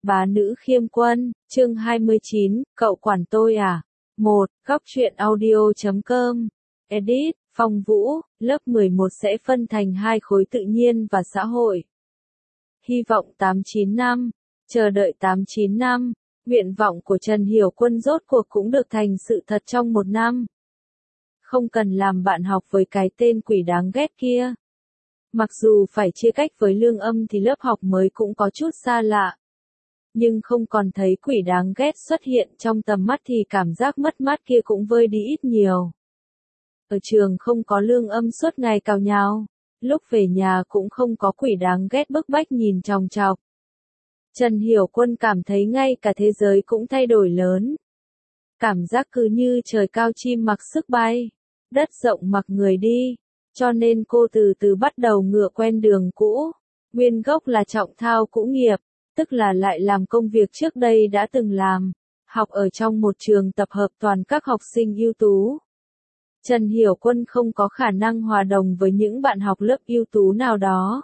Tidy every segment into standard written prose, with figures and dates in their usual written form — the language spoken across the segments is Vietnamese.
Bá nữ khiêm quân, chương 29, cậu quản tôi à? 1. Góc truyện audio.com. Edit, Phong Vũ, lớp 11 sẽ phân thành hai khối tự nhiên và xã hội. Hy vọng 8-9 năm, chờ đợi 8-9 năm, nguyện vọng của Trần Hiểu Quân rốt cuộc cũng được thành sự thật trong 1 năm. Không cần làm bạn học với cái tên quỷ đáng ghét kia. Mặc dù phải chia cách với Lương Âm thì lớp học mới cũng có chút xa lạ. Nhưng không còn thấy quỷ đáng ghét xuất hiện trong tầm mắt thì cảm giác mất mát kia cũng vơi đi ít nhiều. Ở trường không có Lương Âm suốt ngày cào nhào, lúc về nhà cũng không có quỷ đáng ghét bức bách nhìn chòng chọc. Trần Hiểu Quân cảm thấy ngay cả thế giới cũng thay đổi lớn. Cảm giác cứ như trời cao chim mặc sức bay, đất rộng mặc người đi, cho nên cô từ từ bắt đầu ngựa quen đường cũ. Nguyên gốc là trọng thao cũ nghiệp, tức là lại làm công việc trước đây đã từng làm, học ở trong một trường tập hợp toàn các học sinh ưu tú. Trần Hiểu Quân không có khả năng hòa đồng với những bạn học lớp ưu tú nào đó.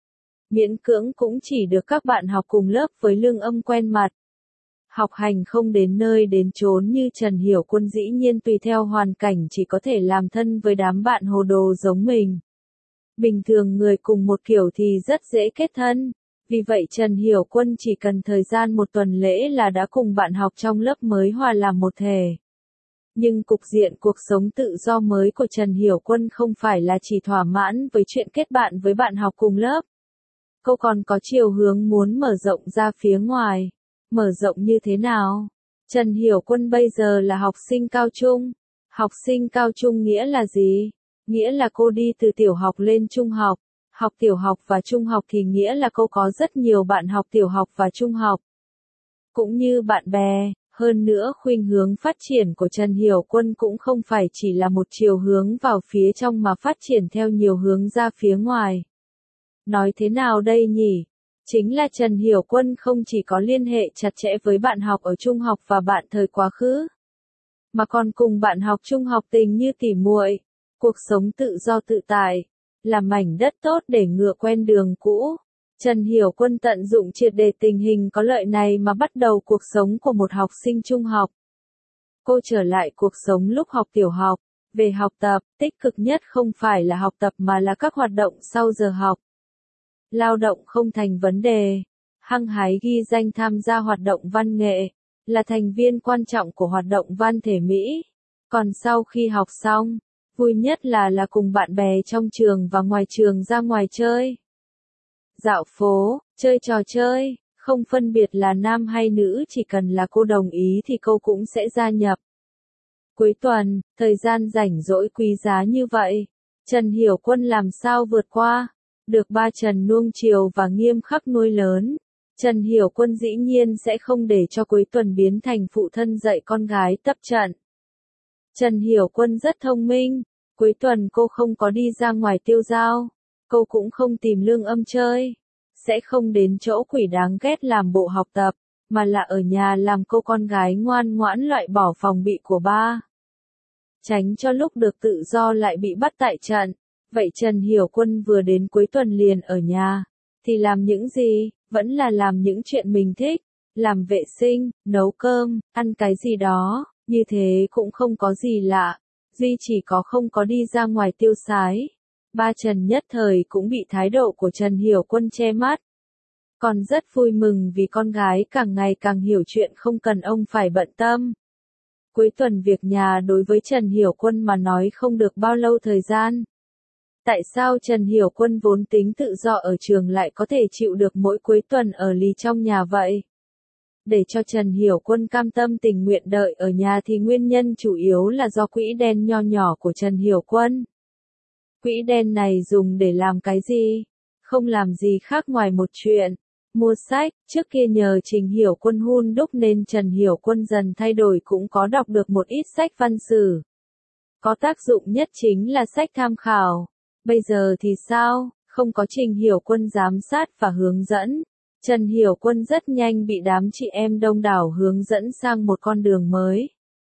Miễn cưỡng cũng chỉ được các bạn học cùng lớp với Lương Âm quen mặt. Học hành không đến nơi đến chốn như Trần Hiểu Quân dĩ nhiên tùy theo hoàn cảnh chỉ có thể làm thân với đám bạn hồ đồ giống mình. Bình thường người cùng một kiểu thì rất dễ kết thân, vì vậy Trần Hiểu Quân chỉ cần thời gian 1 tuần lễ là đã cùng bạn học trong lớp mới hòa làm một thể. Nhưng cục diện cuộc sống tự do mới của Trần Hiểu Quân không phải là chỉ thỏa mãn với chuyện kết bạn với bạn học cùng lớp. Cô còn có chiều hướng muốn mở rộng ra phía ngoài. Mở rộng như thế nào? Trần Hiểu Quân bây giờ là học sinh cao trung. Học sinh cao trung nghĩa là gì? Nghĩa là cô đi từ tiểu học lên trung học. Học tiểu học và trung học thì nghĩa là cô có rất nhiều bạn học tiểu học và trung học. Cũng như bạn bè, hơn nữa khuynh hướng phát triển của Trần Hiểu Quân cũng không phải chỉ là một chiều hướng vào phía trong mà phát triển theo nhiều hướng ra phía ngoài. Nói thế nào đây nhỉ? Chính là Trần Hiểu Quân không chỉ có liên hệ chặt chẽ với bạn học ở trung học và bạn thời quá khứ, mà còn cùng bạn học trung học tình như tỉ muội, cuộc sống tự do tự tại, là mảnh đất tốt để ngựa quen đường cũ. Trần Hiểu Quân tận dụng triệt để tình hình có lợi này mà bắt đầu cuộc sống của một học sinh trung học. Cô trở lại cuộc sống lúc học tiểu học, về học tập, tích cực nhất không phải là học tập mà là các hoạt động sau giờ học. Lao động không thành vấn đề, hăng hái ghi danh tham gia hoạt động văn nghệ, là thành viên quan trọng của hoạt động văn thể Mỹ. Còn sau khi học xong, vui nhất là cùng bạn bè trong trường và ngoài trường ra ngoài chơi. Dạo phố, chơi trò chơi, không phân biệt là nam hay nữ, chỉ cần là cô đồng ý thì cô cũng sẽ gia nhập. Cuối tuần, thời gian rảnh rỗi quý giá như vậy, Trần Hiểu Quân làm sao vượt qua? Được ba Trần nuông chiều và nghiêm khắc nuôi lớn, Trần Hiểu Quân dĩ nhiên sẽ không để cho cuối tuần biến thành phụ thân dạy con gái tập trận. Trần Hiểu Quân rất thông minh, cuối tuần cô không có đi ra ngoài tiêu dao, cô cũng không tìm Lương Âm chơi, sẽ không đến chỗ quỷ đáng ghét làm bộ học tập, mà là ở nhà làm cô con gái ngoan ngoãn loại bỏ phòng bị của ba. Tránh cho lúc được tự do lại bị bắt tại trận. Vậy Trần Hiểu Quân vừa đến cuối tuần liền ở nhà, thì làm những gì? Vẫn là làm những chuyện mình thích, làm vệ sinh, nấu cơm, ăn cái gì đó, như thế cũng không có gì lạ, duy chỉ có không có đi ra ngoài tiêu sái. Ba Trần nhất thời cũng bị thái độ của Trần Hiểu Quân che mắt. Còn rất vui mừng vì con gái càng ngày càng hiểu chuyện không cần ông phải bận tâm. Cuối tuần việc nhà đối với Trần Hiểu Quân mà nói không được bao lâu thời gian. Tại sao Trần Hiểu Quân vốn tính tự do ở trường lại có thể chịu được mỗi cuối tuần ở lì trong nhà vậy? Để cho Trần Hiểu Quân cam tâm tình nguyện đợi ở nhà thì nguyên nhân chủ yếu là do quỹ đen nho nhỏ của Trần Hiểu Quân. Quỹ đen này dùng để làm cái gì? Không làm gì khác ngoài một chuyện. Mua sách, trước kia nhờ Trình Hiểu Quân hun đúc nên Trần Hiểu Quân dần thay đổi cũng có đọc được một ít sách văn sử. Có tác dụng nhất chính là sách tham khảo. Bây giờ thì sao? Không có Trình Hiểu Quân giám sát và hướng dẫn. Trần Hiểu Quân rất nhanh bị đám chị em đông đảo hướng dẫn sang một con đường mới.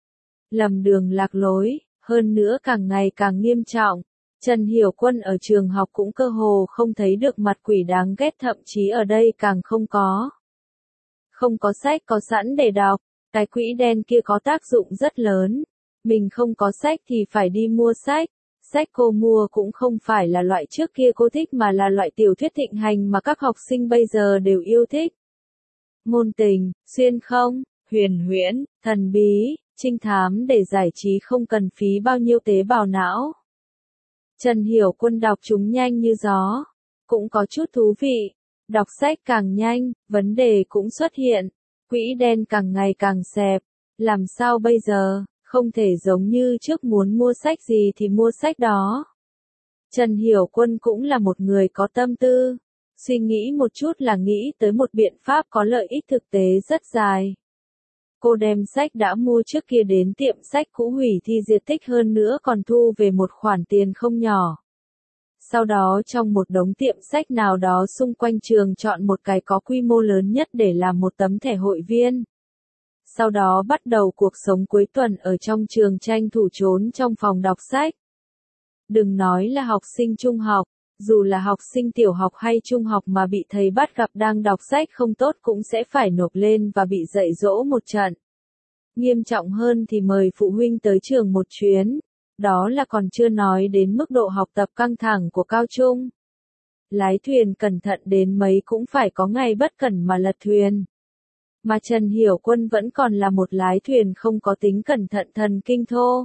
Lầm đường lạc lối, hơn nữa càng ngày càng nghiêm trọng. Trần Hiểu Quân ở trường học cũng cơ hồ không thấy được mặt quỷ đáng ghét, thậm chí ở đây càng không có. Không có sách có sẵn để đọc, cái quỹ đen kia có tác dụng rất lớn. Mình không có sách thì phải đi mua sách. Sách cô mua cũng không phải là loại trước kia cô thích mà là loại tiểu thuyết thịnh hành mà các học sinh bây giờ đều yêu thích. Ngôn tình, xuyên không, huyền huyễn, thần bí, trinh thám để giải trí không cần phí bao nhiêu tế bào não. Trần Hiểu Quân đọc chúng nhanh như gió, cũng có chút thú vị. Đọc sách càng nhanh, vấn đề cũng xuất hiện. Quỹ đen càng ngày càng xẹp. Làm sao bây giờ, không thể giống như trước muốn mua sách gì thì mua sách đó. Trần Hiểu Quân cũng là một người có tâm tư. Suy nghĩ một chút là nghĩ tới một biện pháp có lợi ích thực tế rất dài. Cô đem sách đã mua trước kia đến tiệm sách cũ hủy thi diệt tích hơn nữa còn thu về một khoản tiền không nhỏ. Sau đó trong một đống tiệm sách nào đó xung quanh trường chọn một cái có quy mô lớn nhất để làm một tấm thẻ hội viên. Sau đó bắt đầu cuộc sống cuối tuần ở trong trường tranh thủ trốn trong phòng đọc sách. Đừng nói là học sinh trung học, dù là học sinh tiểu học hay trung học mà bị thầy bắt gặp đang đọc sách không tốt cũng sẽ phải nộp lên và bị dạy dỗ một trận. Nghiêm trọng hơn thì mời phụ huynh tới trường một chuyến. Đó là còn chưa nói đến mức độ học tập căng thẳng của cao trung. Lái thuyền cẩn thận đến mấy cũng phải có ngày bất cẩn mà lật thuyền. Mà Trần Hiểu Quân vẫn còn là một lái thuyền không có tính cẩn thận thần kinh thô.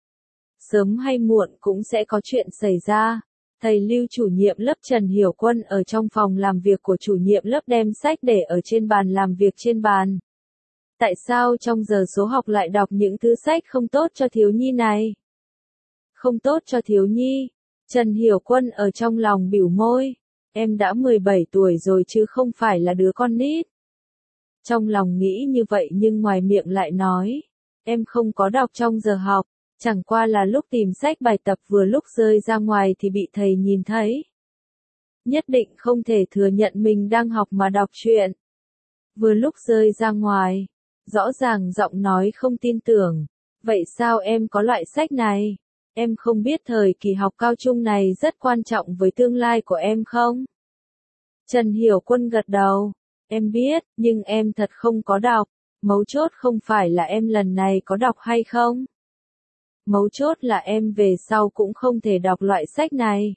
Sớm hay muộn cũng sẽ có chuyện xảy ra. Thầy Lưu chủ nhiệm lớp Trần Hiểu Quân ở trong phòng làm việc của chủ nhiệm lớp đem sách để ở trên bàn làm việc trên bàn. Tại sao trong giờ số học lại đọc những thứ sách không tốt cho thiếu nhi này? Không tốt cho thiếu nhi. Trần Hiểu Quân ở trong lòng bĩu môi. Em đã 17 tuổi rồi chứ không phải là đứa con nít. Trong lòng nghĩ như vậy nhưng ngoài miệng lại nói. Em không có đọc trong giờ học. Chẳng qua là lúc tìm sách bài tập vừa lúc rơi ra ngoài thì bị thầy nhìn thấy. Nhất định không thể thừa nhận mình đang học mà đọc truyện. Vừa lúc rơi ra ngoài. Rõ ràng giọng nói không tin tưởng. Vậy sao em có loại sách này? Em không biết thời kỳ học cao trung này rất quan trọng với tương lai của em không? Trần Hiểu Quân gật đầu. Em biết, nhưng em thật không có đọc. Mấu chốt không phải là em lần này có đọc hay không. Mấu chốt là em về sau cũng không thể đọc loại sách này.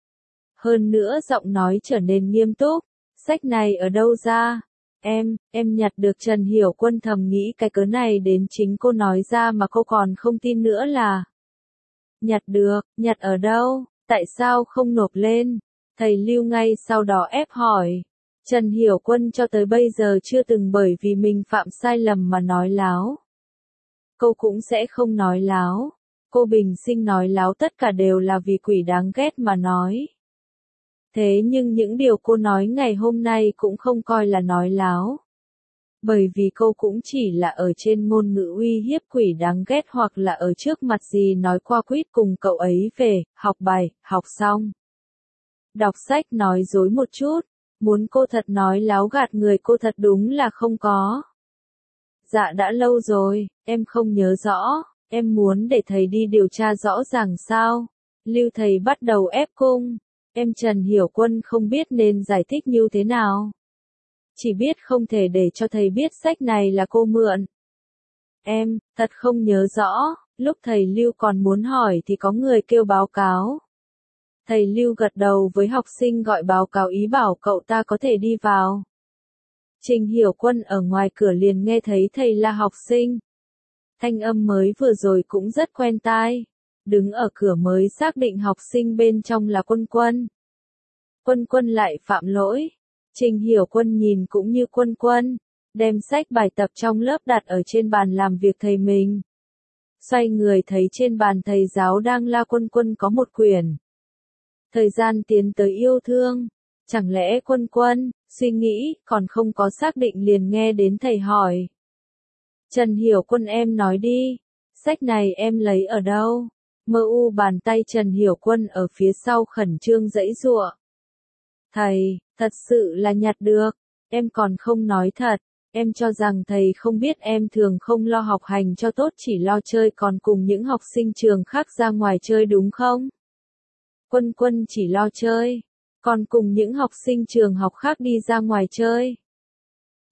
Hơn nữa giọng nói trở nên nghiêm túc. Sách này ở đâu ra? Em nhặt được. Trần Hiểu Quân thầm nghĩ cái cớ này đến chính cô nói ra mà cô còn không tin nữa là. Nhặt được, nhặt ở đâu, tại sao không nộp lên? Thầy Lưu ngay sau đó ép hỏi. Trần Hiểu Quân cho tới bây giờ chưa từng bởi vì mình phạm sai lầm mà nói láo. Cô cũng sẽ không nói láo. Cô bình sinh nói láo tất cả đều là vì quỷ đáng ghét mà nói. Thế nhưng những điều cô nói ngày hôm nay cũng không coi là nói láo. Bởi vì cô cũng chỉ là ở trên ngôn ngữ uy hiếp quỷ đáng ghét hoặc là ở trước mặt gì nói qua quýt cùng cậu ấy về, học bài, học xong. Đọc sách nói dối một chút, muốn cô thật nói láo gạt người cô thật đúng là không có. Dạ đã lâu rồi, em không nhớ rõ, em muốn để thầy đi điều tra rõ ràng sao. Lưu thầy bắt đầu ép cung, em Trần Hiểu Quân không biết nên giải thích như thế nào. Chỉ biết không thể để cho thầy biết sách này là cô mượn. Em, thật không nhớ rõ, lúc thầy Lưu còn muốn hỏi thì có người kêu báo cáo. Thầy Lưu gật đầu với học sinh gọi báo cáo ý bảo cậu ta có thể đi vào. Trình Hiểu Quân ở ngoài cửa liền nghe thấy thầy là học sinh. Thanh âm mới vừa rồi cũng rất quen tai. Đứng ở cửa mới xác định học sinh bên trong là Quân Quân. Quân Quân lại phạm lỗi. Trình Hiểu Quân nhìn cũng như Quân Quân, đem sách bài tập trong lớp đặt ở trên bàn làm việc thầy mình. Xoay người thấy trên bàn thầy giáo đang la Quân Quân có một quyển. Thời gian tiến tới yêu thương. Chẳng lẽ Quân Quân, suy nghĩ, còn không có xác định liền nghe đến thầy hỏi. Trần Hiểu Quân em nói đi, sách này em lấy ở đâu? Mơ u bàn tay Trần Hiểu Quân ở phía sau khẩn trương giãy giụa. Thầy, thật sự là nhặt được, em còn không nói thật, em cho rằng thầy không biết em thường không lo học hành cho tốt chỉ lo chơi còn cùng những học sinh trường khác ra ngoài chơi đúng không? Quân Quân chỉ lo chơi, còn cùng những học sinh trường học khác đi ra ngoài chơi.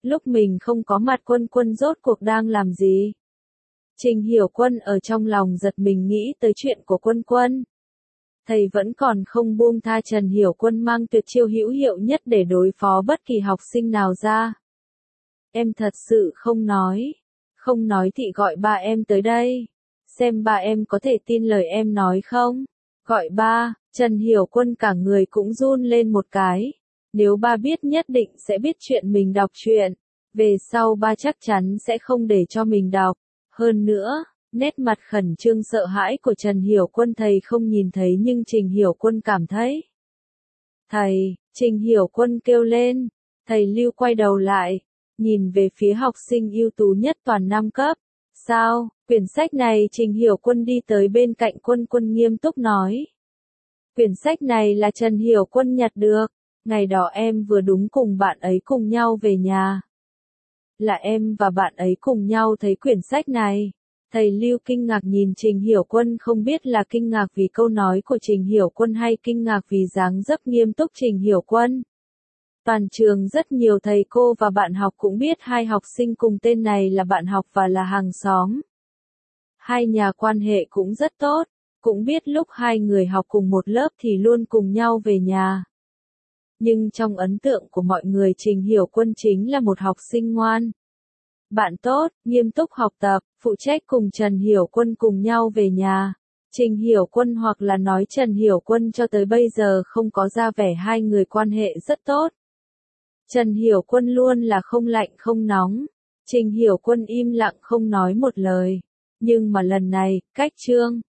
Lúc mình không có mặt Quân Quân rốt cuộc đang làm gì? Trình Hiểu Quân ở trong lòng giật mình nghĩ tới chuyện của Quân Quân. Thầy vẫn còn không buông tha Trần Hiểu Quân mang tuyệt chiêu hữu hiệu nhất để đối phó bất kỳ học sinh nào ra. Em thật sự không nói. Không nói thì gọi ba em tới đây. Xem ba em có thể tin lời em nói không? Gọi ba, Trần Hiểu Quân cả người cũng run lên một cái. Nếu ba biết nhất định sẽ biết chuyện mình đọc truyện. Về sau ba chắc chắn sẽ không để cho mình đọc. Hơn nữa, nét mặt khẩn trương sợ hãi của Trần Hiểu Quân thầy không nhìn thấy nhưng Trình Hiểu Quân cảm thấy. Thầy, Trình Hiểu Quân kêu lên. Thầy Lưu quay đầu lại, nhìn về phía học sinh ưu tú nhất toàn năm cấp. Sao, quyển sách này Trình Hiểu Quân đi tới bên cạnh Quân Quân nghiêm túc nói. Quyển sách này là Trần Hiểu Quân nhặt được. Ngày đó em vừa đúng cùng bạn ấy cùng nhau về nhà. Là em và bạn ấy cùng nhau thấy quyển sách này. Thầy Lưu kinh ngạc nhìn Trình Hiểu Quân không biết là kinh ngạc vì câu nói của Trình Hiểu Quân hay kinh ngạc vì dáng dấp nghiêm túc Trình Hiểu Quân. Toàn trường rất nhiều thầy cô và bạn học cũng biết hai học sinh cùng tên này là bạn học và là hàng xóm. Hai nhà quan hệ cũng rất tốt, cũng biết lúc hai người học cùng một lớp thì luôn cùng nhau về nhà. Nhưng trong ấn tượng của mọi người Trình Hiểu Quân chính là một học sinh ngoan. Bạn tốt, nghiêm túc học tập, phụ trách cùng Trần Hiểu Quân cùng nhau về nhà. Trình Hiểu Quân hoặc là nói Trần Hiểu Quân cho tới bây giờ không có ra vẻ hai người quan hệ rất tốt. Trần Hiểu Quân luôn là không lạnh không nóng. Trình Hiểu Quân im lặng không nói một lời. Nhưng mà lần này, cách chương